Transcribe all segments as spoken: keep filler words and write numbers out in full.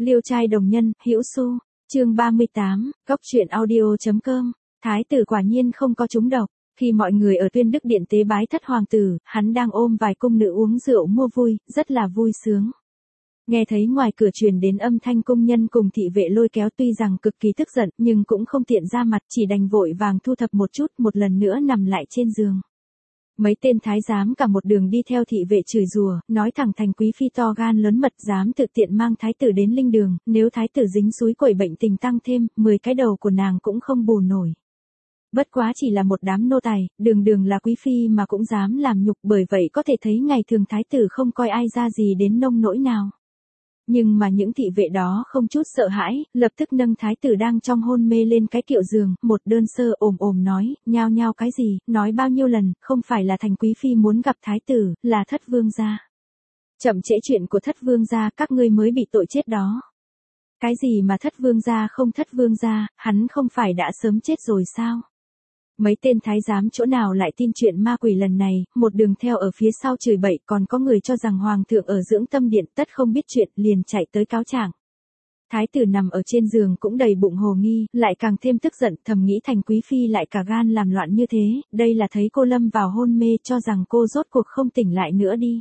Liêu trai đồng nhân, Hữu Xu, chương ba mươi tám, góc truyện audio chấm com. Thái tử quả nhiên không có trúng độc. Khi mọi người ở Tuyên Đức Điện tế bái thất hoàng tử, hắn đang ôm vài cung nữ uống rượu mua vui, rất là vui sướng. Nghe thấy ngoài cửa truyền đến âm thanh cung nhân cùng thị vệ lôi kéo, tuy rằng cực kỳ tức giận, nhưng cũng không tiện ra mặt, chỉ đành vội vàng thu thập một chút, một lần nữa nằm lại trên giường. Mấy tên thái giám cả một đường đi theo thị vệ chửi rủa, nói thẳng thành quý phi to gan lớn mật dám tự tiện mang thái tử đến linh đường, nếu thái tử dính súi quẩy bệnh tình tăng thêm, mười cái đầu của nàng cũng không bù nổi. Bất quá chỉ là một đám nô tài, đường đường là quý phi mà cũng dám làm nhục, bởi vậy có thể thấy ngày thường thái tử không coi ai ra gì đến nông nỗi nào. Nhưng mà những thị vệ đó không chút sợ hãi, lập tức nâng thái tử đang trong hôn mê lên cái kiệu giường, một đơn sơ ồm ồm nói, nhao nhao cái gì, nói bao nhiêu lần, không phải là thành quý phi muốn gặp thái tử, là thất vương gia. Chậm trễ chuyện của thất vương gia, các ngươi mới bị tội chết đó. Cái gì mà thất vương gia không thất vương gia, hắn không phải đã sớm chết rồi sao? Mấy tên thái giám chỗ nào lại tin chuyện ma quỷ lần này, một đường theo ở phía sau chửi bậy, còn có người cho rằng hoàng thượng ở dưỡng tâm điện tất không biết chuyện, liền chạy tới cáo trạng. Thái tử nằm ở trên giường cũng đầy bụng hồ nghi, lại càng thêm tức giận, thầm nghĩ thành quý phi lại cả gan làm loạn như thế, đây là thấy cô lâm vào hôn mê, cho rằng cô rốt cuộc không tỉnh lại nữa đi.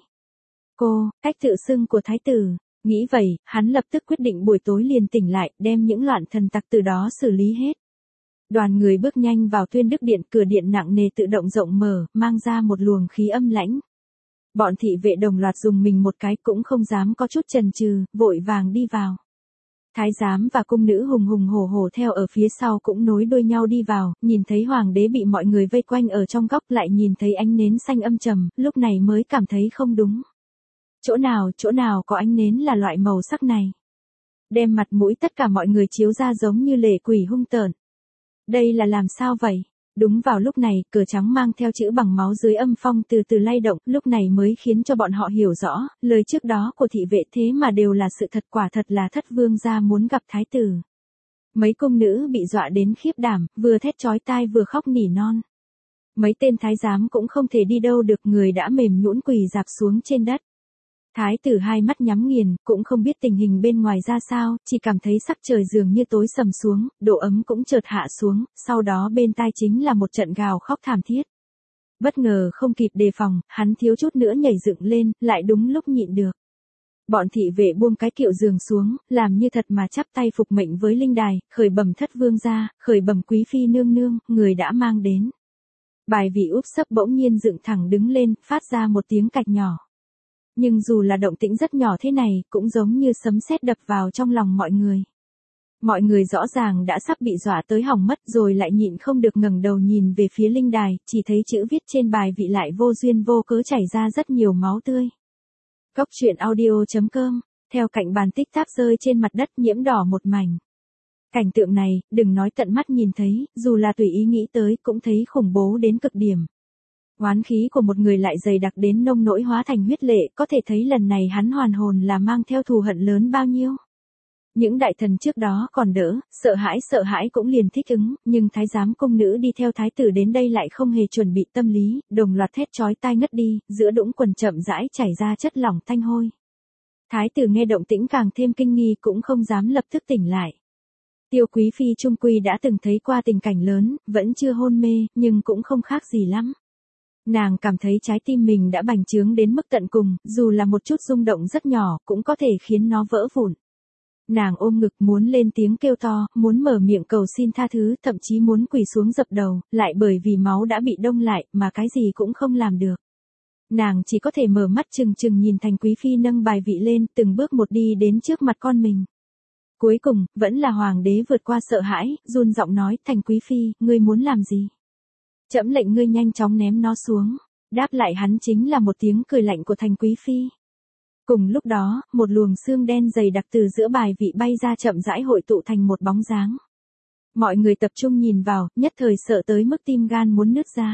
Cô, cách tự xưng của thái tử. Nghĩ vậy, hắn lập tức quyết định buổi tối liền tỉnh lại, đem những loạn thần tặc từ đó xử lý hết. Đoàn người bước nhanh vào Tuyên Đức Điện, cửa điện nặng nề tự động rộng mở, mang ra một luồng khí âm lãnh. Bọn thị vệ đồng loạt dùng mình một cái, cũng không dám có chút chần chừ, vội vàng đi vào. Thái giám và cung nữ hùng hùng hổ hổ theo ở phía sau cũng nối đuôi nhau đi vào, nhìn thấy hoàng đế bị mọi người vây quanh ở trong góc, lại nhìn thấy ánh nến xanh âm trầm, lúc này mới cảm thấy không đúng. Chỗ nào, chỗ nào có ánh nến là loại màu sắc này? Đem mặt mũi tất cả mọi người chiếu ra giống như lệ quỷ hung tợn. Đây là làm sao vậy? Đúng vào lúc này, cờ trắng mang theo chữ bằng máu dưới âm phong từ từ lay động, lúc này mới khiến cho bọn họ hiểu rõ, lời trước đó của thị vệ thế mà đều là sự thật, quả thật là thất vương gia muốn gặp thái tử. Mấy cung nữ bị dọa đến khiếp đảm, vừa thét chói tai vừa khóc nỉ non. Mấy tên thái giám cũng không thể đi đâu được, người đã mềm nhũn quỳ rạp xuống trên đất. Thái tử hai mắt nhắm nghiền, cũng không biết tình hình bên ngoài ra sao, chỉ cảm thấy sắc trời dường như tối sầm xuống, độ ấm cũng chợt hạ xuống, sau đó bên tai chính là một trận gào khóc thảm thiết. Bất ngờ không kịp đề phòng, hắn thiếu chút nữa nhảy dựng lên, lại đúng lúc nhịn được. Bọn thị vệ buông cái kiệu giường xuống, làm như thật mà chắp tay phục mệnh với linh đài, khởi bẩm thất vương gia, khởi bẩm quý phi nương nương, người đã mang đến. Bài vị úp sấp bỗng nhiên dựng thẳng đứng lên, phát ra một tiếng cạch nhỏ. Nhưng dù là động tĩnh rất nhỏ thế này, cũng giống như sấm sét đập vào trong lòng mọi người. Mọi người rõ ràng đã sắp bị dọa tới hỏng mất, rồi lại nhịn không được ngẩng đầu nhìn về phía linh đài, chỉ thấy chữ viết trên bài vị lại vô duyên vô cớ chảy ra rất nhiều máu tươi. Góc truyện audio chấm com, theo cạnh bàn tích tắc rơi trên mặt đất nhiễm đỏ một mảnh. Cảnh tượng này, đừng nói tận mắt nhìn thấy, dù là tùy ý nghĩ tới cũng thấy khủng bố đến cực điểm. Oán khí của một người lại dày đặc đến nông nỗi hóa thành huyết lệ, có thể thấy lần này hắn hoàn hồn là mang theo thù hận lớn bao nhiêu. Những đại thần trước đó còn đỡ, sợ hãi sợ hãi cũng liền thích ứng, nhưng thái giám cung nữ đi theo thái tử đến đây lại không hề chuẩn bị tâm lý, đồng loạt thét chói tai ngất đi, giữa đũng quần chậm rãi chảy ra chất lỏng tanh hôi. Thái tử nghe động tĩnh càng thêm kinh nghi, cũng không dám lập tức tỉnh lại. Tiêu quý phi trung quy đã từng thấy qua tình cảnh lớn, vẫn chưa hôn mê, nhưng cũng không khác gì lắm. Nàng cảm thấy trái tim mình đã bành trướng đến mức tận cùng, dù là một chút rung động rất nhỏ, cũng có thể khiến nó vỡ vụn. Nàng ôm ngực muốn lên tiếng kêu to, muốn mở miệng cầu xin tha thứ, thậm chí muốn quỳ xuống dập đầu, lại bởi vì máu đã bị đông lại, mà cái gì cũng không làm được. Nàng chỉ có thể mở mắt trừng trừng nhìn thành quý phi nâng bài vị lên, từng bước một đi đến trước mặt con mình. Cuối cùng, vẫn là hoàng đế vượt qua sợ hãi, run giọng nói, thành quý phi, ngươi muốn làm gì? Trẫm lệnh ngươi nhanh chóng ném nó xuống. Đáp lại hắn chính là một tiếng cười lạnh của thành quý phi. Cùng lúc đó, một luồng xương đen dày đặc từ giữa bài vị bay ra chậm rãi hội tụ thành một bóng dáng. Mọi người tập trung nhìn vào, nhất thời sợ tới mức tim gan muốn nứt ra.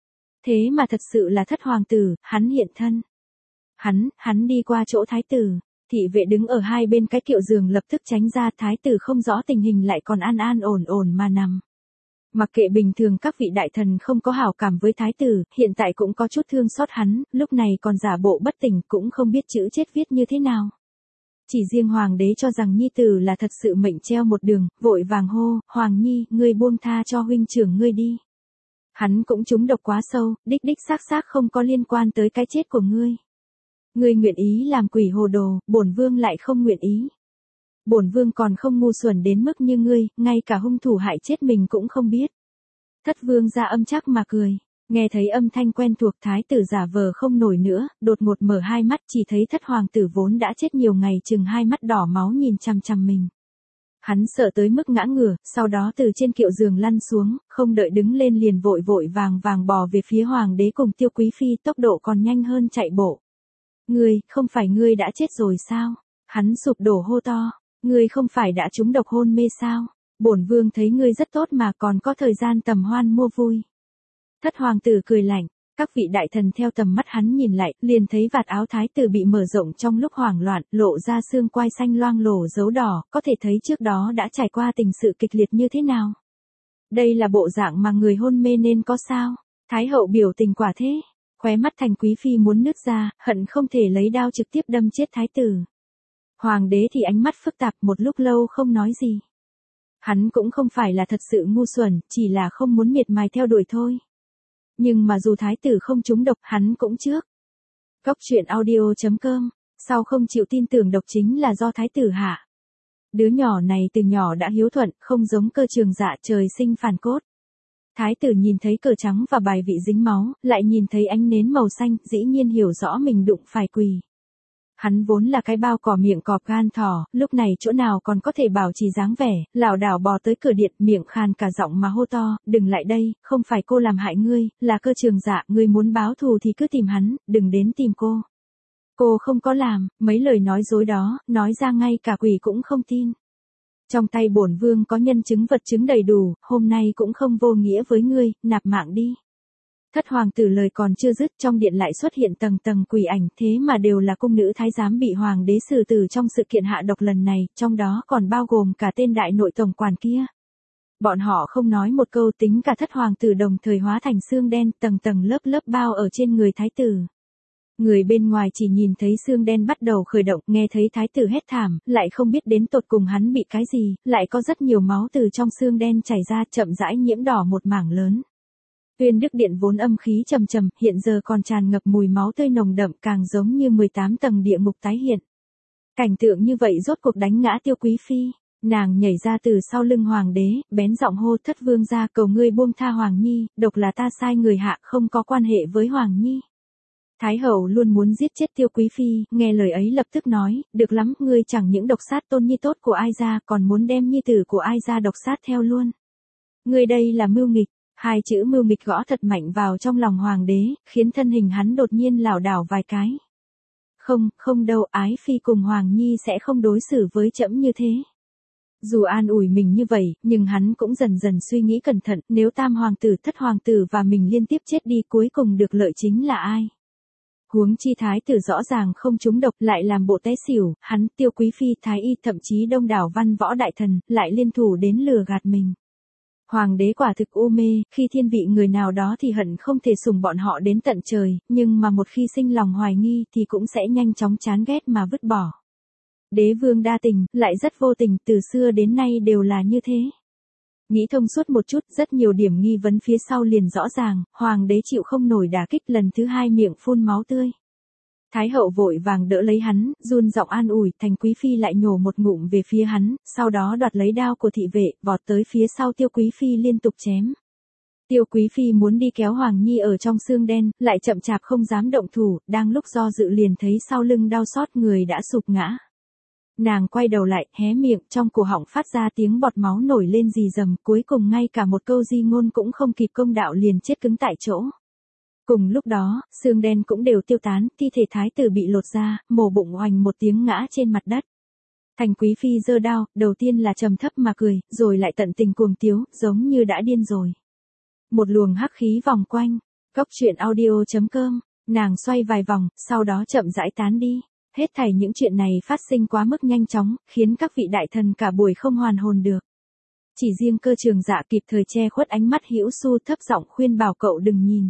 Thế mà thật sự là thất hoàng tử, hắn hiện thân. Hắn, hắn đi qua chỗ thái tử. Thị vệ đứng ở hai bên cái kiệu giường lập tức tránh ra, thái tử không rõ tình hình lại còn an an ổn ổn mà nằm. Mặc kệ bình thường các vị đại thần không có hảo cảm với thái tử, hiện tại cũng có chút thương xót hắn, lúc này còn giả bộ bất tỉnh, cũng không biết chữ chết viết như thế nào. Chỉ riêng hoàng đế cho rằng nhi tử là thật sự mệnh treo một đường, vội vàng hô, Hoàng Nhi, ngươi buông tha cho huynh trưởng ngươi đi. Hắn cũng trúng độc quá sâu, đích đích xác xác không có liên quan tới cái chết của ngươi. Ngươi nguyện ý làm quỷ hồ đồ, bổn vương lại không nguyện ý. Bổn vương còn không ngu xuẩn đến mức như ngươi, ngay cả hung thủ hại chết mình cũng không biết. Thất vương ra âm chắc mà cười. Nghe thấy âm thanh quen thuộc, thái tử giả vờ không nổi nữa, đột ngột mở hai mắt, chỉ thấy thất hoàng tử vốn đã chết nhiều ngày chừng hai mắt đỏ máu nhìn chằm chằm mình. Hắn sợ tới mức ngã ngửa, sau đó từ trên kiệu giường lăn xuống, không đợi đứng lên liền vội vội vàng vàng bò về phía hoàng đế cùng Tiêu Quý Phi, tốc độ còn nhanh hơn chạy bộ. Ngươi, không phải ngươi đã chết rồi sao? Hắn sụp đổ hô to. Ngươi không phải đã trúng độc hôn mê sao? Bổn vương thấy ngươi rất tốt mà còn có thời gian tầm hoan mua vui. Thất hoàng tử cười lạnh, các vị đại thần theo tầm mắt hắn nhìn lại, liền thấy vạt áo thái tử bị mở rộng trong lúc hoảng loạn, lộ ra xương quai xanh loang lổ dấu đỏ, có thể thấy trước đó đã trải qua tình sự kịch liệt như thế nào. Đây là bộ dạng mà người hôn mê nên có sao? Thái hậu biểu tình quả thế, khóe mắt Thành Quý Phi muốn nứt ra, hận không thể lấy đao trực tiếp đâm chết thái tử. Hoàng đế thì ánh mắt phức tạp, một lúc lâu không nói gì. Hắn cũng không phải là thật sự ngu xuẩn, chỉ là không muốn miệt mài theo đuổi thôi. Nhưng mà dù thái tử không trúng độc, hắn cũng trước. Cốc truyện audio chấm com, sau không chịu tin tưởng độc chính là do thái tử hạ. Đứa nhỏ này từ nhỏ đã hiếu thuận, không giống Cơ Trường Dạ trời sinh phản cốt. Thái tử nhìn thấy cờ trắng và bài vị dính máu, lại nhìn thấy ánh nến màu xanh, dĩ nhiên hiểu rõ mình đụng phải quỷ. Hắn vốn là cái bao cỏ miệng cọp gan thỏ, lúc này chỗ nào còn có thể bảo trì dáng vẻ, lảo đảo bò tới cửa điện, miệng khàn cả giọng mà hô to, đừng lại đây, không phải cô làm hại ngươi, là Cơ Trường Dạ, ngươi muốn báo thù thì cứ tìm hắn, đừng đến tìm cô. Cô không có làm, mấy lời nói dối đó, nói ra ngay cả quỷ cũng không tin. Trong tay bổn vương có nhân chứng vật chứng đầy đủ, hôm nay cũng không vô nghĩa với ngươi, nạp mạng đi. Thất hoàng tử lời còn chưa dứt, trong điện lại xuất hiện tầng tầng quỷ ảnh, thế mà đều là cung nữ thái giám bị hoàng đế xử tử trong sự kiện hạ độc lần này, trong đó còn bao gồm cả tên đại nội tổng quản kia. Bọn họ không nói một câu, tính cả thất hoàng tử đồng thời hóa thành xương đen, tầng tầng lớp lớp bao ở trên người thái tử. Người bên ngoài chỉ nhìn thấy xương đen bắt đầu khởi động, nghe thấy thái tử hét thảm, lại không biết đến tột cùng hắn bị cái gì, lại có rất nhiều máu từ trong xương đen chảy ra, chậm rãi nhiễm đỏ một mảng lớn. Tuyên Đức Điện vốn âm khí trầm trầm, hiện giờ còn tràn ngập mùi máu tươi nồng đậm, càng giống như mười tám tầng địa ngục tái hiện. Cảnh tượng như vậy rốt cuộc đánh ngã Tiêu Quý Phi, nàng nhảy ra từ sau lưng hoàng đế, bén giọng hô, thất vương gia, cầu ngươi buông tha Hoàng Nhi, độc là ta sai người hạ, không có quan hệ với Hoàng Nhi. Thái hậu luôn muốn giết chết Tiêu Quý Phi, nghe lời ấy lập tức nói, được lắm, ngươi chẳng những độc sát tôn nhi tốt của ai ra, còn muốn đem nhi tử của ai ra độc sát theo luôn. Ngươi đây là mưu nghịch. Hai chữ mưu nghịch gõ thật mạnh vào trong lòng hoàng đế, khiến thân hình hắn đột nhiên lảo đảo vài cái. Không, không đâu, ái phi cùng Hoàng Nhi sẽ không đối xử với trẫm như thế. Dù an ủi mình như vậy, nhưng hắn cũng dần dần suy nghĩ cẩn thận, nếu tam hoàng tử, thất hoàng tử và mình liên tiếp chết đi, cuối cùng được lợi chính là ai? Huống chi thái tử rõ ràng không trúng độc, lại làm bộ té xỉu, hắn, Tiêu Quý Phi, thái y, thậm chí đông đảo văn võ đại thần, lại liên thủ đến lừa gạt mình. Hoàng đế quả thực u mê, khi thiên vị người nào đó thì hận không thể sủng bọn họ đến tận trời, nhưng mà một khi sinh lòng hoài nghi thì cũng sẽ nhanh chóng chán ghét mà vứt bỏ. Đế vương đa tình, lại rất vô tình, từ xưa đến nay đều là như thế. Nghĩ thông suốt một chút, rất nhiều điểm nghi vấn phía sau liền rõ ràng, hoàng đế chịu không nổi đả kích, lần thứ hai miệng phun máu tươi. Thái hậu vội vàng đỡ lấy hắn, run giọng an ủi, Thành Quý Phi lại nhổ một ngụm về phía hắn, sau đó đoạt lấy đao của thị vệ, vọt tới phía sau Tiêu Quý Phi liên tục chém. Tiêu Quý Phi muốn đi kéo Hoàng Nhi ở trong xương đen, lại chậm chạp không dám động thủ, đang lúc do dự liền thấy sau lưng đau xót, người đã sụp ngã. Nàng quay đầu lại, hé miệng, trong cổ họng phát ra tiếng bọt máu nổi lên rì rầm, cuối cùng ngay cả một câu di ngôn cũng không kịp công đạo liền chết cứng tại chỗ. Cùng lúc đó, xương đen cũng đều tiêu tán, thi thể thái tử bị lột ra, mổ bụng oành một tiếng ngã trên mặt đất. Thành Quý Phi giơ đao, đầu tiên là trầm thấp mà cười, rồi lại tận tình cuồng tiếu, giống như đã điên rồi. Một luồng hắc khí vòng quanh, cốc truyện audio chấm com, nàng xoay vài vòng, sau đó chậm rãi tán đi. Hết thảy những chuyện này phát sinh quá mức nhanh chóng, khiến các vị đại thần cả buổi không hoàn hồn được. Chỉ riêng Cơ Trường Dạ kịp thời che khuất ánh mắt Hữu Xu, thấp giọng khuyên bảo cậu đừng nhìn.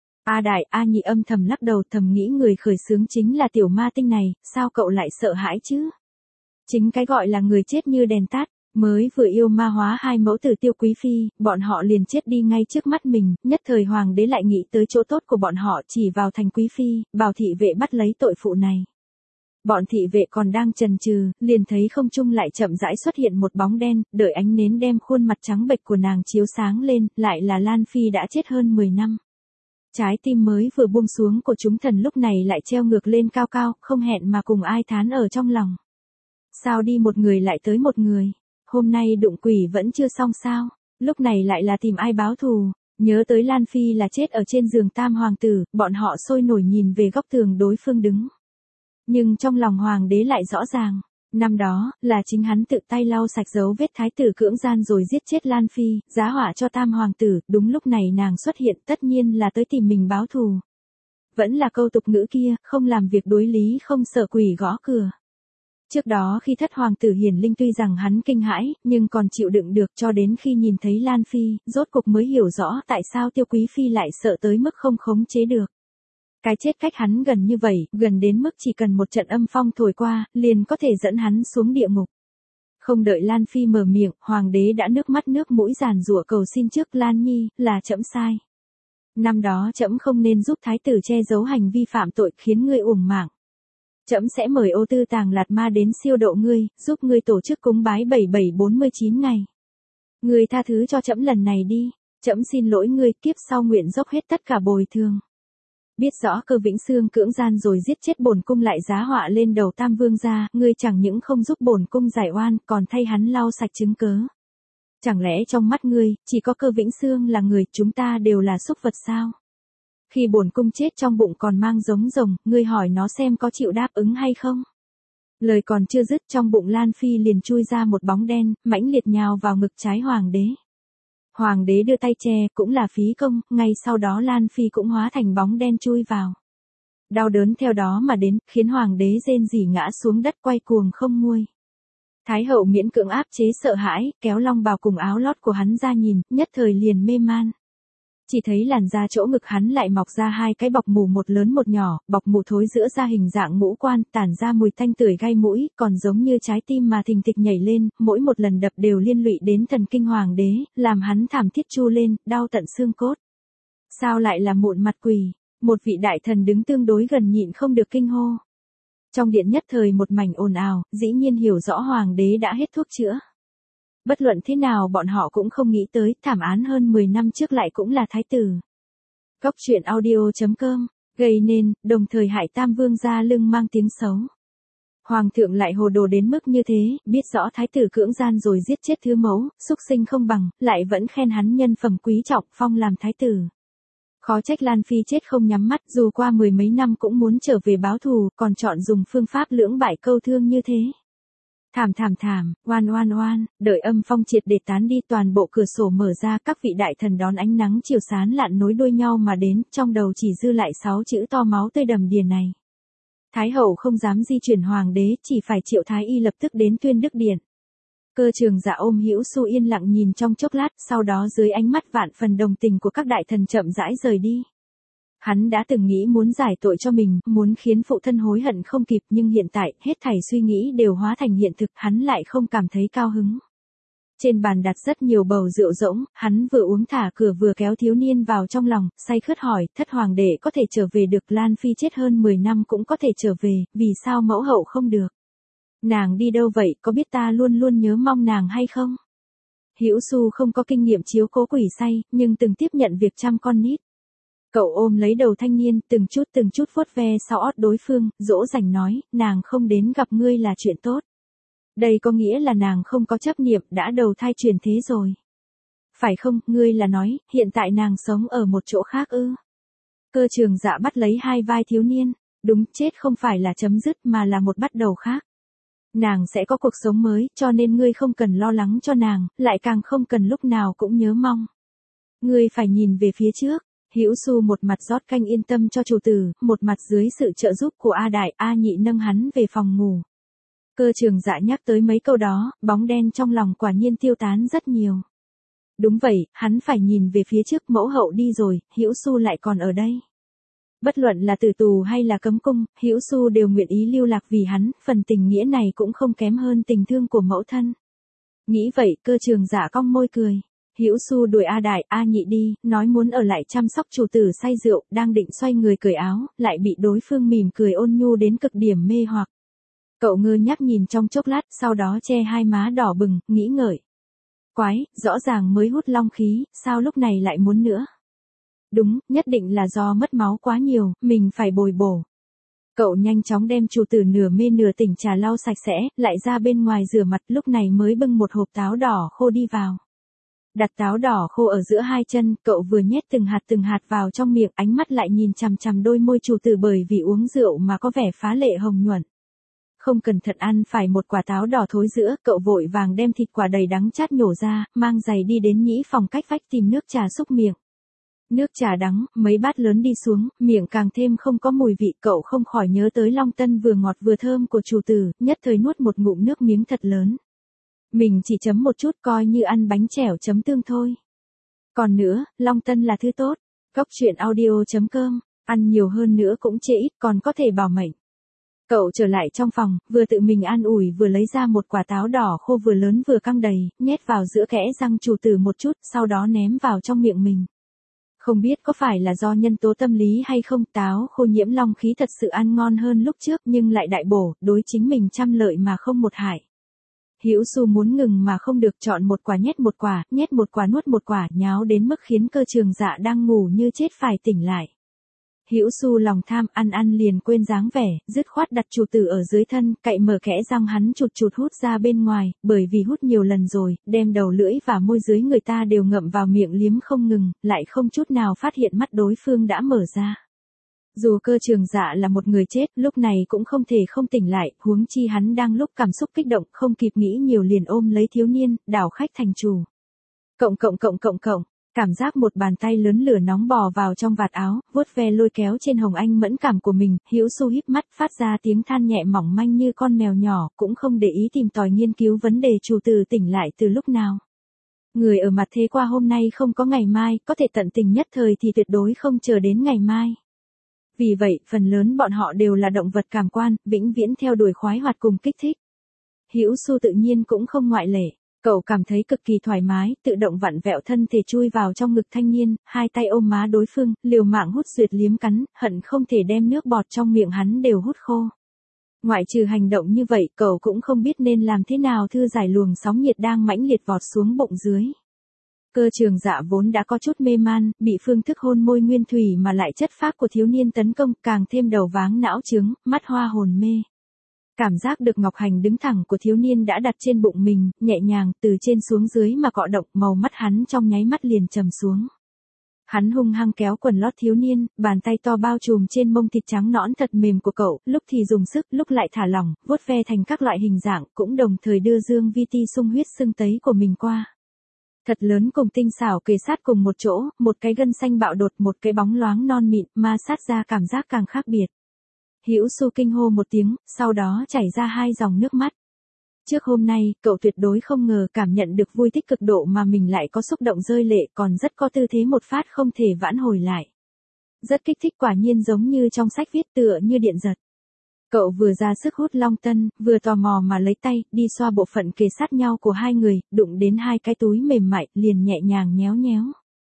A Đại, A Nhị âm thầm lắc đầu, thầm nghĩ người khởi xướng chính là tiểu ma tinh này, sao cậu lại sợ hãi chứ? Chính cái gọi là người chết như đèn tắt, mới vừa yêu ma hóa hai mẫu tử Tiêu Quý Phi, bọn họ liền chết đi ngay trước mắt mình, nhất thời hoàng đế lại nghĩ tới chỗ tốt của bọn họ chỉ vào thành Quý Phi, bảo thị vệ bắt lấy tội phụ này. Bọn thị vệ còn đang chần chừ, liền thấy không trung lại chậm rãi xuất hiện một bóng đen, đợi ánh nến đem khuôn mặt trắng bệch của nàng chiếu sáng lên, lại là Lan Phi đã chết hơn mười năm. Trái tim mới vừa buông xuống của chúng thần lúc này lại treo ngược lên cao cao, không hẹn mà cùng ai thán ở trong lòng. Sao đi một người lại tới một người, hôm nay đụng quỷ vẫn chưa xong sao, lúc này lại là tìm ai báo thù, nhớ tới Lan Phi là chết ở trên giường tam hoàng tử, bọn họ sôi nổi nhìn về góc tường đối phương đứng. Nhưng trong lòng hoàng đế lại rõ ràng, năm đó, là chính hắn tự tay lau sạch dấu vết thái tử cưỡng gian rồi giết chết Lan Phi, giá họa cho tam hoàng tử, đúng lúc này nàng xuất hiện tất nhiên là tới tìm mình báo thù. Vẫn là câu tục ngữ kia, không làm việc đối lý không sợ quỷ gõ cửa. Trước đó khi thất hoàng tử hiển linh tuy rằng hắn kinh hãi, nhưng còn chịu đựng được cho đến khi nhìn thấy Lan Phi, rốt cục mới hiểu rõ tại sao Tiêu Quý Phi lại sợ tới mức không khống chế được. Cái chết cách hắn gần như vậy, gần đến mức chỉ cần một trận âm phong thổi qua, liền có thể dẫn hắn xuống địa ngục. Không đợi Lan Phi mở miệng, hoàng đế đã nước mắt nước mũi giàn giụa cầu xin trước Lan Nhi, là trẫm sai. Năm đó trẫm không nên giúp thái tử che giấu hành vi phạm tội khiến ngươi uổng mạng. Trẫm sẽ mời Ô Tư Tàng Lạt Ma đến siêu độ ngươi, giúp ngươi tổ chức cúng bái bảy bảy bốn mươi chín ngày. Ngươi tha thứ cho trẫm lần này đi, trẫm xin lỗi ngươi, kiếp sau nguyện dốc hết tất cả bồi thường. Biết rõ Cơ Vĩnh Xương cưỡng gian rồi giết chết bổn cung lại giá họa lên đầu Tam Vương gia, ngươi chẳng những không giúp bổn cung giải oan, còn thay hắn lau sạch chứng cớ. Chẳng lẽ trong mắt ngươi, chỉ có Cơ Vĩnh Xương là người, chúng ta đều là súc vật sao? Khi bổn cung chết trong bụng còn mang giống rồng, ngươi hỏi nó xem có chịu đáp ứng hay không? Lời còn chưa dứt, trong bụng Lan Phi liền chui ra một bóng đen, mãnh liệt nhào vào ngực trái hoàng đế. Hoàng đế đưa tay che, cũng là phí công, ngay sau đó Lan Phi cũng hóa thành bóng đen chui vào. Đau đớn theo đó mà đến, khiến hoàng đế rên rỉ ngã xuống đất quay cuồng không nguôi. Thái hậu miễn cưỡng áp chế sợ hãi, kéo long bào cùng áo lót của hắn ra nhìn, nhất thời liền mê man. Chỉ thấy làn da chỗ ngực hắn lại mọc ra hai cái bọc mủ một lớn một nhỏ, bọc mủ thối giữa ra hình dạng ngũ quan, tản ra mùi tanh tưởi gai mũi, còn giống như trái tim mà thình thịch nhảy lên, mỗi một lần đập đều liên lụy đến thần kinh hoàng đế, làm hắn thảm thiết chu lên, đau tận xương cốt. Sao lại là mụn mặt quỷ? Một vị đại thần đứng tương đối gần nhịn không được kinh hô. Trong điện nhất thời một mảnh ồn ào, dĩ nhiên hiểu rõ hoàng đế đã hết thuốc chữa. Bất luận thế nào bọn họ cũng không nghĩ tới, thảm án hơn mười năm trước lại cũng là thái tử. Góc truyện audio chấm com, gây nên, đồng thời hại Tam Vương gia lưng mang tiếng xấu. Hoàng thượng lại hồ đồ đến mức như thế, biết rõ thái tử cưỡng gian rồi giết chết thứ mẫu, xúc sinh không bằng, lại vẫn khen hắn nhân phẩm quý trọng, phong làm thái tử. Khó trách Lan Phi chết không nhắm mắt, dù qua mười mấy năm cũng muốn trở về báo thù, còn chọn dùng phương pháp lưỡng bại câu thương như thế. Thảm thảm thảm, oan oan oan, đợi âm phong triệt để tán đi, toàn bộ cửa sổ mở ra, các vị đại thần đón ánh nắng chiều sán lạn nối đuôi nhau mà đến, trong đầu chỉ dư lại sáu chữ to máu tươi đầm đìa này. Thái hậu không dám di chuyển hoàng đế, chỉ phải triệu thái y lập tức đến Tuyên Đức Điện. Cơ Trường Dạ ôm Hữu Xu yên lặng nhìn trong chốc lát, sau đó dưới ánh mắt vạn phần đồng tình của các đại thần chậm rãi rời đi. Hắn đã từng nghĩ muốn giải tội cho mình, muốn khiến phụ thân hối hận không kịp, nhưng hiện tại, hết thảy suy nghĩ đều hóa thành hiện thực, hắn lại không cảm thấy cao hứng. Trên bàn đặt rất nhiều bầu rượu rỗng, hắn vừa uống thả cửa vừa kéo thiếu niên vào trong lòng, say khướt hỏi, thất hoàng đệ có thể trở về được, Lan Phi chết hơn mười năm cũng có thể trở về, vì sao mẫu hậu không được? Nàng đi đâu vậy, có biết ta luôn luôn nhớ mong nàng hay không? Hữu Xu không có kinh nghiệm chiếu cố quỷ say, nhưng từng tiếp nhận việc chăm con nít. Cậu ôm lấy đầu thanh niên, từng chút từng chút vuốt ve sau ót đối phương, dỗ dành nói, nàng không đến gặp ngươi là chuyện tốt. Đây có nghĩa là nàng không có chấp niệm, đã đầu thai chuyển thế rồi. Phải không, ngươi là nói, hiện tại nàng sống ở một chỗ khác ư? Cơ Trường Dạ bắt lấy hai vai thiếu niên, đúng, chết không phải là chấm dứt mà là một bắt đầu khác. Nàng sẽ có cuộc sống mới, cho nên ngươi không cần lo lắng cho nàng, lại càng không cần lúc nào cũng nhớ mong. Ngươi phải nhìn về phía trước. Hữu Xu một mặt rót canh yên tâm cho chủ tử, một mặt dưới sự trợ giúp của A Đại, A Nhị nâng hắn về phòng ngủ. Cơ Trường Dạ nhắc tới mấy câu đó, bóng đen trong lòng quả nhiên tiêu tán rất nhiều. Đúng vậy, hắn phải nhìn về phía trước, mẫu hậu đi rồi, Hữu Xu lại còn ở đây. Bất luận là tử tù hay là cấm cung, Hữu Xu đều nguyện ý lưu lạc vì hắn, phần tình nghĩa này cũng không kém hơn tình thương của mẫu thân. Nghĩ vậy, Cơ Trường Dạ cong môi cười. Hữu Xu đuổi A Đại, A Nhị đi, nói muốn ở lại chăm sóc chủ tử say rượu, đang định xoay người cởi áo, lại bị đối phương mỉm cười ôn nhu đến cực điểm mê hoặc. Cậu ngơ nhác nhìn trong chốc lát, sau đó che hai má đỏ bừng, nghĩ ngợi. Quái, rõ ràng mới hút long khí, sao lúc này lại muốn nữa? Đúng, nhất định là do mất máu quá nhiều, mình phải bồi bổ. Cậu nhanh chóng đem chủ tử nửa mê nửa tỉnh trà lau sạch sẽ, lại ra bên ngoài rửa mặt, lúc này mới bưng một hộp táo đỏ khô đi vào. Đặt táo đỏ khô ở giữa hai chân, cậu vừa nhét từng hạt từng hạt vào trong miệng, ánh mắt lại nhìn chằm chằm đôi môi chủ tử bởi vì uống rượu mà có vẻ phá lệ hồng nhuận. Không cẩn thận ăn phải một quả táo đỏ thối giữa, cậu vội vàng đem thịt quả đầy đắng chát nhổ ra, mang giày đi đến nhĩ phòng cách vách tìm nước trà xúc miệng. Nước trà đắng, mấy bát lớn đi xuống, miệng càng thêm không có mùi vị, cậu không khỏi nhớ tới Long Tân vừa ngọt vừa thơm của chủ tử, nhất thời nuốt một ngụm nước miếng thật lớn. Mình chỉ chấm một chút coi như ăn bánh chèo chấm tương thôi. Còn nữa, Long Tân là thứ tốt. Cóc truyện audio chấm com, ăn nhiều hơn nữa cũng chê ít, còn có thể bảo mệnh. Cậu trở lại trong phòng, vừa tự mình an ủi vừa lấy ra một quả táo đỏ khô vừa lớn vừa căng đầy, nhét vào giữa kẽ răng chủ tử một chút, sau đó ném vào trong miệng mình. Không biết có phải là do nhân tố tâm lý hay không, táo khô nhiễm long khí thật sự ăn ngon hơn lúc trước nhưng lại đại bổ, đối chính mình trăm lợi mà không một hại. Hữu Xu muốn ngừng mà không được, chọn một quả nhét một quả, nhét một quả nuốt một quả, nháo đến mức khiến Cơ Trường Dạ đang ngủ như chết phải tỉnh lại. Hữu Xu lòng tham, ăn ăn liền quên dáng vẻ, dứt khoát đặt chủ tử ở dưới thân, cậy mở kẽ răng hắn chụt chụt hút ra bên ngoài, bởi vì hút nhiều lần rồi, đem đầu lưỡi và môi dưới người ta đều ngậm vào miệng liếm không ngừng, lại không chút nào phát hiện mắt đối phương đã mở ra. Dù Cơ Trường Dạ là một người chết, lúc này cũng không thể không tỉnh lại, huống chi hắn đang lúc cảm xúc kích động, không kịp nghĩ nhiều liền ôm lấy thiếu niên, đảo khách thành chủ. Cộng cộng cộng cộng cộng, cảm giác một bàn tay lớn lửa nóng bò vào trong vạt áo, vuốt ve lôi kéo trên hồng anh mẫn cảm của mình, Hữu Xu híp mắt phát ra tiếng than nhẹ mỏng manh như con mèo nhỏ, cũng không để ý tìm tòi nghiên cứu vấn đề chủ tử tỉnh lại từ lúc nào. Người ở mặt thế qua hôm nay không có ngày mai, có thể tận tình nhất thời thì tuyệt đối không chờ đến ngày mai. Vì vậy, phần lớn bọn họ đều là động vật cảm quan, vĩnh viễn theo đuổi khoái hoạt cùng kích thích. Hữu Xu tự nhiên cũng không ngoại lệ. Cậu cảm thấy cực kỳ thoải mái, tự động vặn vẹo thân thể chui vào trong ngực thanh niên, hai tay ôm má đối phương, liều mạng hút duyệt liếm cắn, hận không thể đem nước bọt trong miệng hắn đều hút khô. Ngoại trừ hành động như vậy, cậu cũng không biết nên làm thế nào thư giải luồng sóng nhiệt đang mãnh liệt vọt xuống bụng dưới. Cơ Trường Dạ vốn đã có chút mê man, bị phương thức hôn môi nguyên thủy mà lại chất phác của thiếu niên tấn công, càng thêm đầu váng não trướng, mắt hoa hồn mê. Cảm giác được ngọc hành đứng thẳng của thiếu niên đã đặt trên bụng mình, nhẹ nhàng, từ trên xuống dưới mà cọ động, màu mắt hắn trong nháy mắt liền trầm xuống. Hắn hung hăng kéo quần lót thiếu niên, bàn tay to bao trùm trên mông thịt trắng nõn thật mềm của cậu, lúc thì dùng sức, lúc lại thả lỏng, vuốt ve thành các loại hình dạng, cũng đồng thời đưa dương vi ti sung huyết sưng tấy của mình qua. Thật lớn cùng tinh xảo kề sát cùng một chỗ, một cái gân xanh bạo đột, một cái bóng loáng non mịn, ma sát ra cảm giác càng khác biệt. Hữu Xu kinh hô một tiếng, sau đó chảy ra hai dòng nước mắt. Trước hôm nay, cậu tuyệt đối không ngờ cảm nhận được vui thích cực độ mà mình lại có xúc động rơi lệ, còn rất có tư thế một phát không thể vãn hồi lại. Rất kích thích, quả nhiên giống như trong sách viết, tựa như điện giật. Cậu vừa ra sức hút Long Tân, vừa tò mò mà lấy tay, đi xoa bộ phận kề sát nhau của hai người, đụng đến hai cái túi mềm mại, liền nhẹ nhàng nhéo nhéo.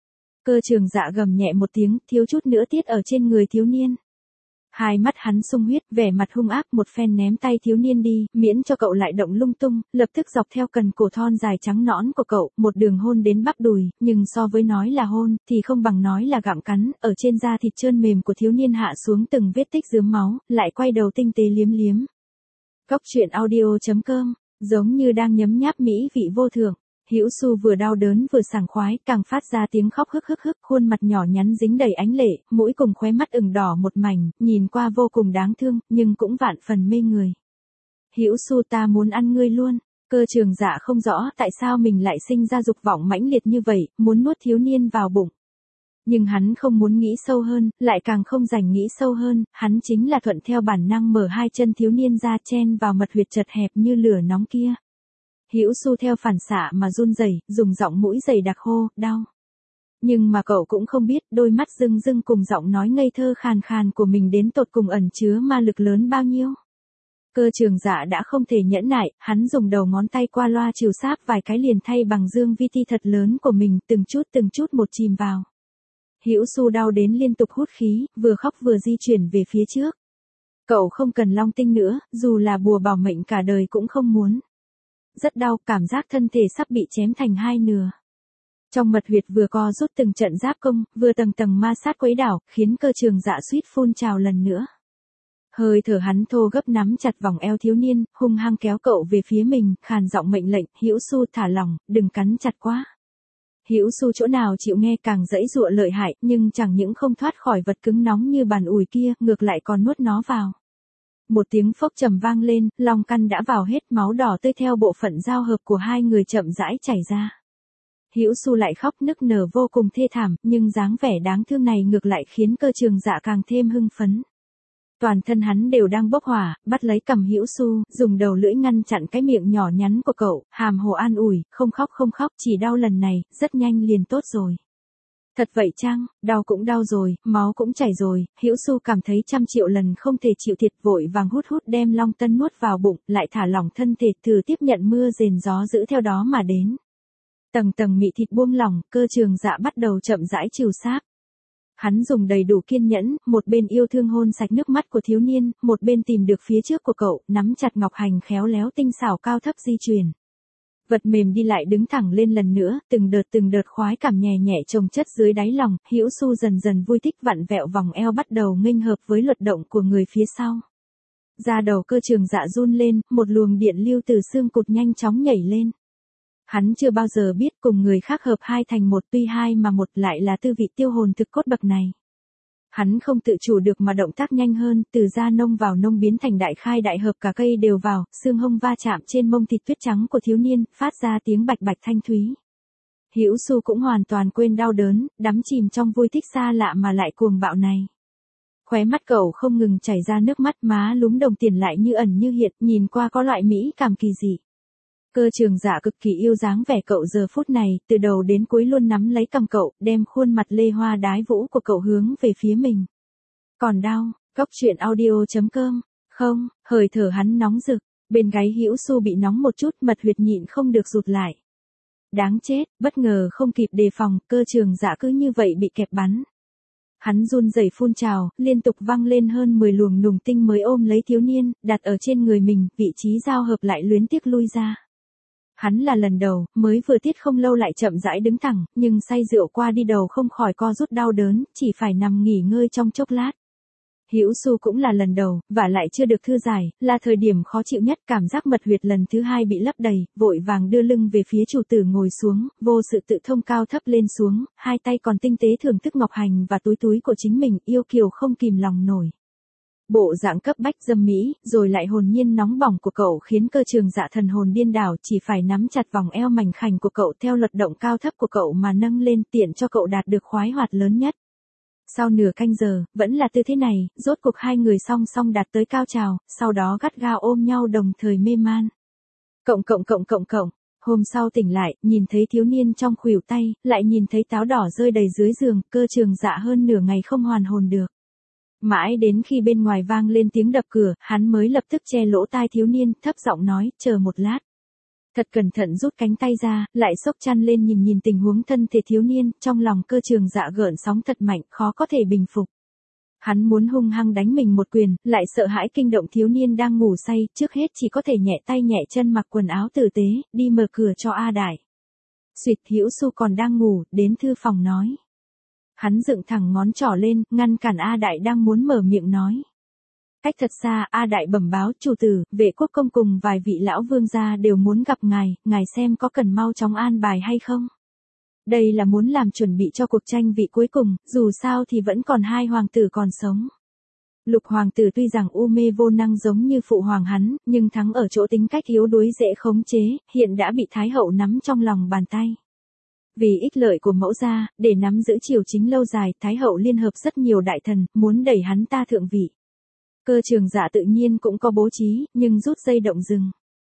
Cơ Trường Dạ gầm nhẹ một tiếng, thiếu chút nữa tiết ở trên người thiếu niên. Hai mắt hắn sung huyết, vẻ mặt hung ác, một phen ném tay thiếu niên đi, miễn cho cậu lại động lung tung, lập tức dọc theo cần cổ thon dài trắng nõn của cậu, một đường hôn đến bắp đùi, nhưng so với nói là hôn, thì không bằng nói là gặm cắn, ở trên da thịt trơn mềm của thiếu niên hạ xuống từng vết tích rướm máu, lại quay đầu tinh tế liếm liếm. Cóc truyện audio chấm com, giống như đang nhấm nháp mỹ vị vô thượng. Hữu Xu vừa đau đớn vừa sảng khoái, càng phát ra tiếng khóc hức hức hức, khuôn mặt nhỏ nhắn dính đầy ánh lệ, mũi cùng khóe mắt ửng đỏ một mảnh, nhìn qua vô cùng đáng thương, nhưng cũng vạn phần mê người. Hữu Xu, ta muốn ăn ngươi luôn. Cơ Trường Dạ không rõ tại sao mình lại sinh ra dục vọng mãnh liệt như vậy, muốn nuốt thiếu niên vào bụng. Nhưng hắn không muốn nghĩ sâu hơn, lại càng không rảnh nghĩ sâu hơn, hắn chính là thuận theo bản năng mở hai chân thiếu niên ra chen vào mật huyệt chật hẹp như lửa nóng kia. Hữu Xu theo phản xạ mà run rẩy, dùng giọng mũi dày đặc hô, đau. Nhưng mà cậu cũng không biết đôi mắt rưng rưng cùng giọng nói ngây thơ khàn khàn của mình đến tột cùng ẩn chứa ma lực lớn bao nhiêu. Cơ Trường Dạ đã không thể nhẫn nại, hắn dùng đầu ngón tay qua loa trừ sáp vài cái liền thay bằng dương vi ti thật lớn của mình từng chút từng chút một chìm vào. Hữu Xu đau đến liên tục hút khí, vừa khóc vừa di chuyển về phía trước. Cậu không cần long tinh nữa, dù là bùa bảo mệnh cả đời cũng không muốn. Rất đau, cảm giác thân thể sắp bị chém thành hai nửa. Trong mật huyệt vừa co rút từng trận giáp công, vừa tầng tầng ma sát quấy đảo, khiến Cơ Trường Dạ suýt phun trào lần nữa. Hơi thở hắn thô gấp nắm chặt vòng eo thiếu niên, hung hăng kéo cậu về phía mình, khàn giọng mệnh lệnh, Hữu Xu thả lỏng, đừng cắn chặt quá. Hữu Xu chỗ nào chịu nghe càng dãy dụa lợi hại, nhưng chẳng những không thoát khỏi vật cứng nóng như bàn ủi kia, ngược lại còn nuốt nó vào. Một tiếng phốc trầm vang lên, long căn đã vào hết, máu đỏ tươi theo bộ phận giao hợp của hai người chậm rãi chảy ra. Hữu Xu lại khóc nức nở vô cùng thê thảm, nhưng dáng vẻ đáng thương này ngược lại khiến Cơ Trường Dạ càng thêm hưng phấn. Toàn thân hắn đều đang bốc hỏa, bắt lấy cằm Hữu Xu, dùng đầu lưỡi ngăn chặn cái miệng nhỏ nhắn của cậu, hàm hồ an ủi, không khóc không khóc, chỉ đau lần này, rất nhanh liền tốt rồi. Thật vậy chăng, đau cũng đau rồi, máu cũng chảy rồi, Hữu Xu cảm thấy trăm triệu lần không thể chịu thiệt, vội vàng hút hút đem long tân nuốt vào bụng, lại thả lỏng thân thể thử tiếp nhận mưa rền gió dữ theo đó mà đến. Tầng tầng mị thịt buông lỏng, Cơ Trường Dạ bắt đầu chậm rãi trừ sáp. Hắn dùng đầy đủ kiên nhẫn, một bên yêu thương hôn sạch nước mắt của thiếu niên, một bên tìm được phía trước của cậu, nắm chặt ngọc hành khéo léo tinh xảo cao thấp di chuyển. Vật mềm đi lại đứng thẳng lên lần nữa, từng đợt từng đợt khoái cảm nhẹ nhẹ chồng chất dưới đáy lòng, Hữu Xu dần dần vui thích vặn vẹo vòng eo bắt đầu nghênh hợp với luật động của người phía sau. Da đầu Cơ Trường Dạ run lên, một luồng điện lưu từ xương cụt nhanh chóng nhảy lên. Hắn chưa bao giờ biết cùng người khác hợp hai thành một, tuy hai mà một lại là tư vị tiêu hồn thực cốt bậc này. Hắn không tự chủ được mà động tác nhanh hơn, từ da nông vào nông biến thành đại khai đại hợp, cả cây đều vào, xương hông va chạm trên mông thịt tuyết trắng của thiếu niên, phát ra tiếng bạch bạch thanh thúy. Hữu Xu cũng hoàn toàn quên đau đớn, đắm chìm trong vui thích xa lạ mà lại cuồng bạo này. Khóe mắt cậu không ngừng chảy ra nước mắt, má lúm đồng tiền lại như ẩn như hiện, nhìn qua có loại mỹ cảm kỳ dị. Cơ Trường Dạ cực kỳ yêu dáng vẻ cậu giờ phút này, từ đầu đến cuối luôn nắm lấy cầm cậu, đem khuôn mặt lê hoa đái vũ của cậu hướng về phía mình. Còn đau, Cóc truyện audio chấm com, không, hơi thở hắn nóng rực, bên gáy Hữu Xu bị nóng một chút, mật huyệt nhịn không được rụt lại. Đáng chết, bất ngờ không kịp đề phòng, Cơ Trường Dạ cứ như vậy bị kẹp bắn. Hắn run rẩy phun trào, liên tục văng lên hơn mười luồng nùng tinh mới ôm lấy thiếu niên, đặt ở trên người mình, vị trí giao hợp lại luyến tiếc lui ra. Hắn là lần đầu, mới vừa tiết không lâu lại chậm rãi đứng thẳng, nhưng say rượu qua đi đầu không khỏi co rút đau đớn, chỉ phải nằm nghỉ ngơi trong chốc lát. Hữu Xu cũng là lần đầu, và lại chưa được thư giải, là thời điểm khó chịu nhất, cảm giác mật huyệt lần thứ hai bị lấp đầy, vội vàng đưa lưng về phía chủ tử ngồi xuống, vô sự tự thông cao thấp lên xuống, hai tay còn tinh tế thưởng thức ngọc hành và túi túi của chính mình, yêu kiều không kìm lòng nổi. Bộ dạng cấp bách dâm mỹ, rồi lại hồn nhiên nóng bỏng của cậu khiến Cơ Trường Dạ thần hồn điên đảo, chỉ phải nắm chặt vòng eo mảnh khảnh của cậu theo luật động cao thấp của cậu mà nâng lên, tiện cho cậu đạt được khoái hoạt lớn nhất. Sau nửa canh giờ, vẫn là tư thế này, rốt cuộc hai người song song đạt tới cao trào, sau đó gắt gao ôm nhau đồng thời mê man. Cộng cộng cộng cộng cộng, hôm sau tỉnh lại, nhìn thấy thiếu niên trong khuỷu tay, lại nhìn thấy táo đỏ rơi đầy dưới giường, Cơ Trường Dạ hơn nửa ngày không hoàn hồn được. Mãi đến khi bên ngoài vang lên tiếng đập cửa, hắn mới lập tức che lỗ tai thiếu niên, thấp giọng nói, chờ một lát. Thật cẩn thận rút cánh tay ra, lại xốc chăn lên nhìn nhìn tình huống thân thể thiếu niên, trong lòng Cơ Trường Dạ gợn sóng thật mạnh, khó có thể bình phục. Hắn muốn hung hăng đánh mình một quyền, lại sợ hãi kinh động thiếu niên đang ngủ say, trước hết chỉ có thể nhẹ tay nhẹ chân mặc quần áo tử tế, đi mở cửa cho A Đại. Xuyệt, Hữu Xu còn đang ngủ, đến thư phòng nói. Hắn dựng thẳng ngón trỏ lên, ngăn cản A Đại đang muốn mở miệng nói. Cách thật xa, A Đại bẩm báo, chủ tử, vệ quốc công cùng vài vị lão vương gia đều muốn gặp ngài, ngài xem có cần mau chóng an bài hay không? Đây là muốn làm chuẩn bị cho cuộc tranh vị cuối cùng, dù sao thì vẫn còn hai hoàng tử còn sống. Lục hoàng tử tuy rằng u mê vô năng giống như phụ hoàng hắn, nhưng thắng ở chỗ tính cách yếu đuối dễ khống chế, hiện đã bị Thái hậu nắm trong lòng bàn tay. Vì ích lợi của mẫu gia, để nắm giữ triều chính lâu dài, Thái hậu liên hợp rất nhiều đại thần, muốn đẩy hắn ta thượng vị. Cơ Trường Dạ tự nhiên cũng có bố trí, nhưng rút dây động rừng.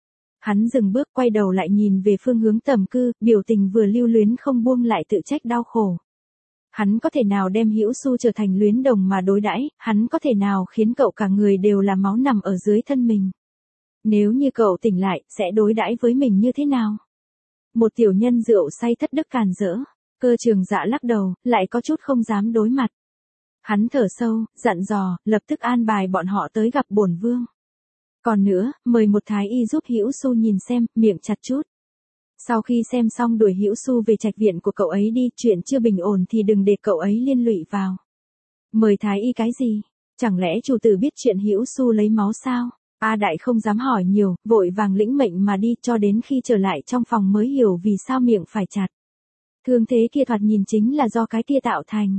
Hắn dừng bước, quay đầu lại nhìn về phương hướng tầm cư, biểu tình vừa lưu luyến không buông lại tự trách đau khổ. Hắn có thể nào đem Hữu Xu trở thành luyến đồng mà đối đãi, hắn có thể nào khiến cậu cả người đều là máu nằm ở dưới thân mình. Nếu như cậu tỉnh lại, sẽ đối đãi với mình như thế nào? Một tiểu nhân rượu say thất đức càn rỡ, Cơ Trường Dạ lắc đầu, lại có chút không dám đối mặt. Hắn thở sâu, dặn dò, lập tức an bài bọn họ tới gặp bổn vương. Còn nữa, mời một thái y giúp Hữu Xu nhìn xem, miệng chặt chút. Sau khi xem xong đuổi Hữu Xu về trạch viện của cậu ấy đi, chuyện chưa bình ổn thì đừng để cậu ấy liên lụy vào. Mời thái y cái gì? Chẳng lẽ chủ tử biết chuyện Hữu Xu lấy máu sao? A Đại không dám hỏi nhiều, vội vàng lĩnh mệnh mà đi, cho đến khi trở lại trong phòng mới hiểu vì sao miệng phải chặt. Thương thế kia thoạt nhìn chính là do cái kia tạo thành.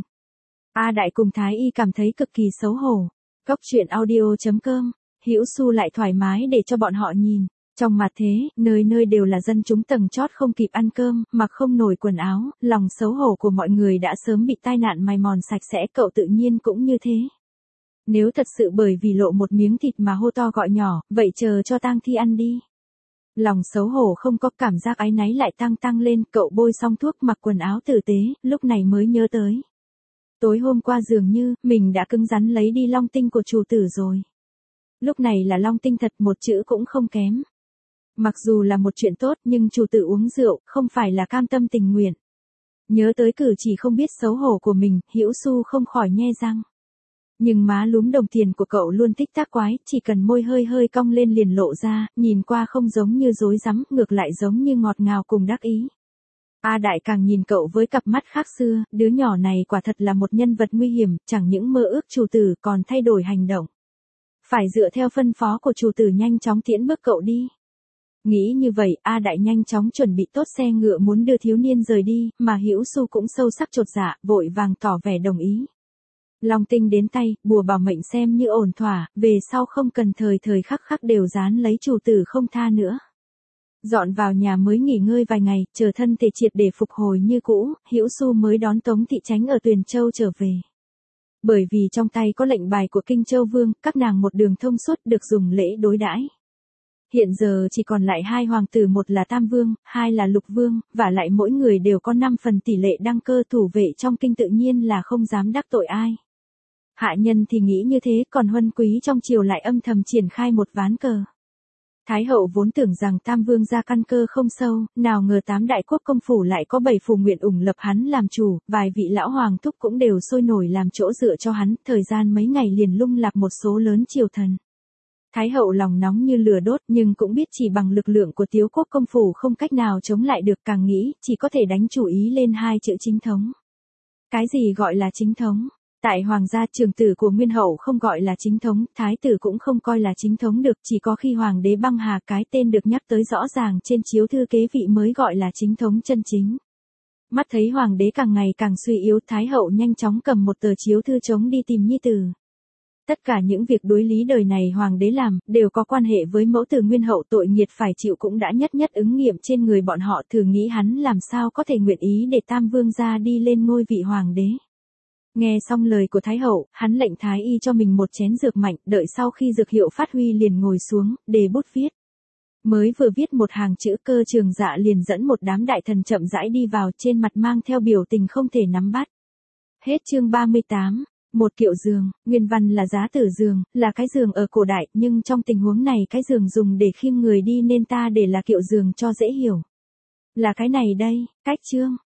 A Đại cùng thái y cảm thấy cực kỳ xấu hổ. Cốc truyện audio chấm com, Hữu Xu lại thoải mái để cho bọn họ nhìn. Trong mặt thế, nơi nơi đều là dân chúng tầng chót không kịp ăn cơm, mặc không nổi quần áo, lòng xấu hổ của mọi người đã sớm bị tai nạn mài mòn sạch sẽ, cậu tự nhiên cũng như thế. Nếu thật sự bởi vì lộ một miếng thịt mà hô to gọi nhỏ, vậy chờ cho tang thi ăn đi. Lòng xấu hổ không có, cảm giác áy náy lại tăng tăng lên, cậu bôi xong thuốc mặc quần áo tử tế, lúc này mới nhớ tới. Tối hôm qua dường như, mình đã cứng rắn lấy đi long tinh của chủ tử rồi. Lúc này là long tinh thật, một chữ cũng không kém. Mặc dù là một chuyện tốt nhưng chủ tử uống rượu, không phải là cam tâm tình nguyện. Nhớ tới cử chỉ không biết xấu hổ của mình, Hữu Xu không khỏi nhe răng. Nhưng má lúm đồng tiền của cậu luôn thích tác quái, chỉ cần môi hơi hơi cong lên liền lộ ra, nhìn qua không giống như dối rắm, ngược lại giống như ngọt ngào cùng đắc ý. A Đại càng nhìn cậu với cặp mắt khác xưa, đứa nhỏ này quả thật là một nhân vật nguy hiểm, chẳng những mơ ước chủ tử còn thay đổi hành động. Phải dựa theo phân phó của chủ tử nhanh chóng tiễn bước cậu đi. Nghĩ như vậy, A Đại nhanh chóng chuẩn bị tốt xe ngựa muốn đưa thiếu niên rời đi, mà Hữu Xu cũng sâu sắc chột dạ, vội vàng tỏ vẻ đồng ý. Long tinh đến tay, bùa bảo mệnh xem như ổn thỏa, về sau không cần thời thời khắc khắc đều dán lấy chủ tử không tha nữa. Dọn vào nhà mới nghỉ ngơi vài ngày, chờ thân thể triệt để phục hồi như cũ, Hữu Xu mới đón Tống Thị Chánh ở Tuyền Châu trở về. Bởi vì trong tay có lệnh bài của Kinh Châu Vương, các nàng một đường thông suốt được dùng lễ đối đãi. Hiện giờ chỉ còn lại hai hoàng tử, một là Tam Vương, hai là Lục Vương, và lại mỗi người đều có năm phần tỷ lệ đăng cơ, thủ vệ trong kinh tự nhiên là không dám đắc tội ai. Hạ nhân thì nghĩ như thế, còn huân quý trong triều lại âm thầm triển khai một ván cờ. Thái hậu vốn tưởng rằng Tam Vương gia căn cơ không sâu, nào ngờ tám đại quốc công phủ lại có bảy phù nguyện ủng lập hắn làm chủ, vài vị lão hoàng thúc cũng đều sôi nổi làm chỗ dựa cho hắn, thời gian mấy ngày liền lung lạc một số lớn triều thần. Thái hậu lòng nóng như lửa đốt nhưng cũng biết chỉ bằng lực lượng của Tiếu quốc công phủ không cách nào chống lại được, càng nghĩ, chỉ có thể đánh chủ ý lên hai chữ chính thống. Cái gì gọi là chính thống? Tại hoàng gia trường tử của Nguyên hậu không gọi là chính thống, thái tử cũng không coi là chính thống được, chỉ có khi hoàng đế băng hà cái tên được nhắc tới rõ ràng trên chiếu thư kế vị mới gọi là chính thống chân chính. Mắt thấy hoàng đế càng ngày càng suy yếu, thái hậu nhanh chóng cầm một tờ chiếu thư trống đi tìm nhi tử. Tất cả những việc đối lý đời này hoàng đế làm, đều có quan hệ với mẫu tử Nguyên hậu, tội nghiệt phải chịu cũng đã nhất nhất ứng nghiệm trên người bọn họ, thử nghĩ hắn làm sao có thể nguyện ý để Tam Vương gia đi lên ngôi vị hoàng đế. Nghe xong lời của Thái hậu, hắn lệnh Thái y cho mình một chén dược mạnh, đợi sau khi dược hiệu phát huy liền ngồi xuống, đề bút viết. Mới vừa viết một hàng chữ, Cơ Trường Dạ liền dẫn một đám đại thần chậm rãi đi vào, trên mặt mang theo biểu tình không thể nắm bắt. Hết chương ba mươi tám. Một kiệu giường, nguyên văn là giá tử giường, là cái giường ở cổ đại, nhưng trong tình huống này cái giường dùng để khiêng người đi nên ta để là kiệu giường cho dễ hiểu. Là cái này đây, cách chương.